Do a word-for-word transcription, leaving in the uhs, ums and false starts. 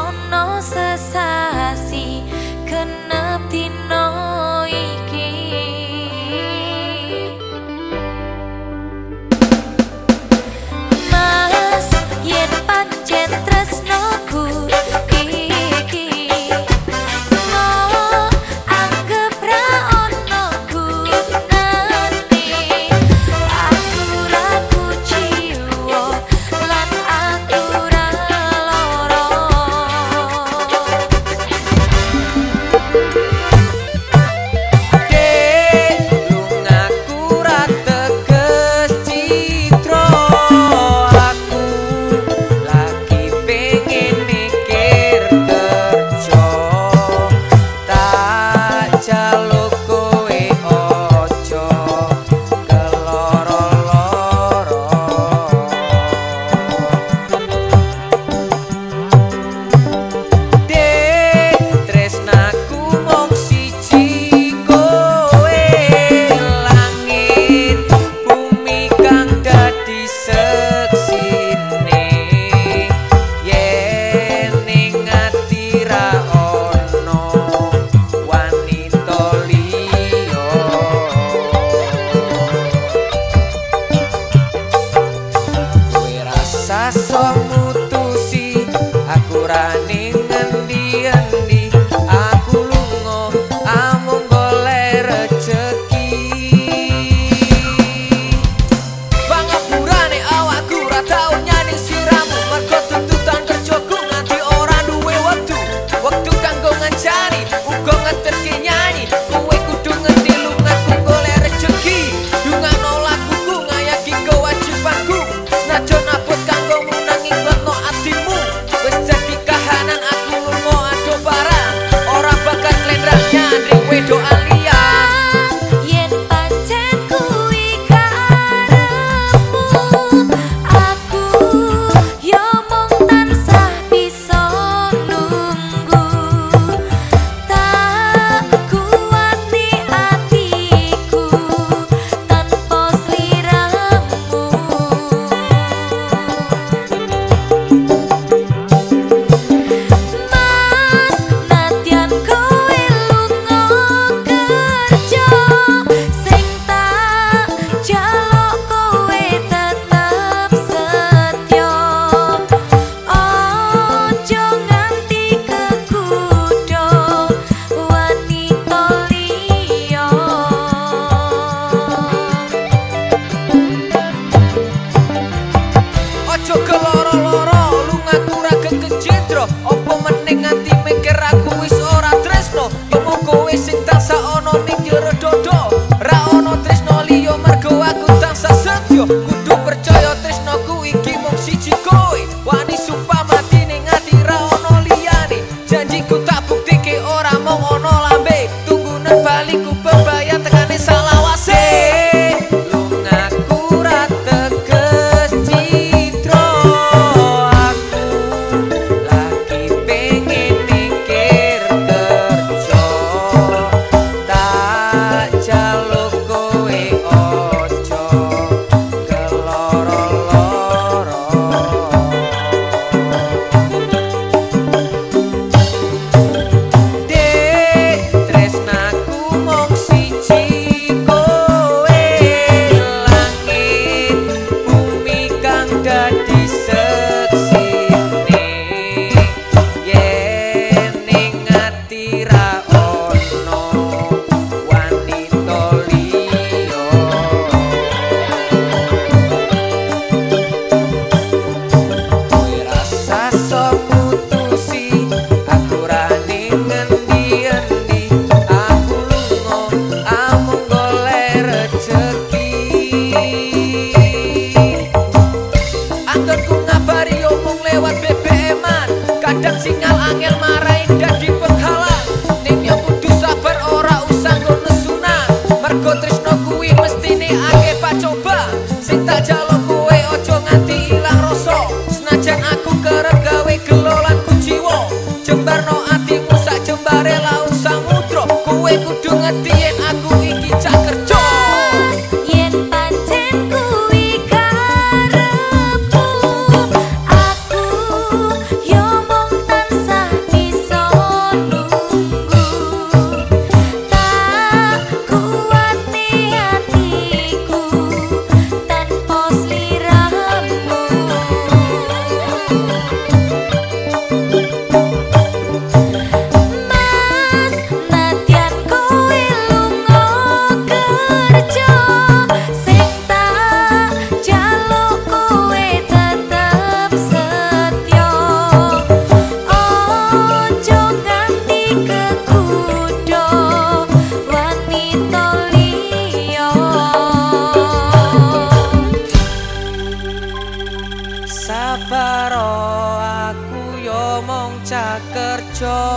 ono sesasi genep dino iki. Mas yen pancen tresnoku iki anggap ra ono gunane. Aku ra kuciwa lan aku ra lara. Dek, lungaku ra teges citra. Aku lagi pengen mikir kerja. Tak jaluk kowe ojo keloro-loro. Dek, tresnaku mung siji kowe. Langit bumi kang dadi seksine. Yen ning ati ra ono wanita liya. Kowe rasa sok mutusi aku ra ning endi-endi. Aku lunga amung golek rejeki. Pangapurane awakku ra tau nyanyi siramu. Mergo tuntutan kerjaku nganti ora duwe wektu. Wektu kanggo ngancani uga ngeterke nyanyi. Kowe kudu ngerti lungaku golek rejeki. Dungakno lakuku ngayaki kewajibanku. Senajan abot kanggomu nanging betno atimu. Wis jadi kahanan aku lunga ado barang. Ora bakal klendrah nyandring wedok alia. Yen pancen kuwi karepmu, aku yo mung tansah bisa nunggu. Tak kuwati atiku tanpa sliramu. Mas, nadyan kowe lunga kerja, sing tak jaluk kowe tetep setya. Ojo nganti kekudha wanita liya. Ojo keloro-loro, lungaku ra kekejedro. Apa meneh nganti mikir aku wis ora tresno. Omong kowe sing tansah ana ning jero dodo. Ra ono tresno liya mergo aku tansah setya. Kudu percaya tresnoku iki mung siji kowe. Wani sumpah mati ning ati ra ono liyane. Janjiku tak buktike ora mung ono lambe. Tunggunen baliku bebayar tekane salawase. Lungaku ra teges citra. Aku lagi pengen mikir kerja. Tak jaluk kowe ojo keloro-loro. Dek, tresnaku mung siji kowe. Langit bumi kang dadi seksine. Yen ning ati ra ono wanita liya. Kowe rasa sok mutusi aku ra ning endi-endi. Aku lunga amung golek rejeki. Anggonku ngabari omong lewat B B M-an. Kadang sinyal angel marahin dadi penghalang. Ning yo kudu sabar ora usah ngono sunan. Mergo tresno kuwi mestine akeh pacoba. Sing tak jaluk kowe ojo nganti ilang rasa. Senajan aku kerep gawe gelo lan kuciwa. Jembarno atimu sak jembare laut samudra. Kowe kudu ngerti yen aku iki cak kerja. Yen pancen kuwi karepmu, aku yo mung tansah kanca.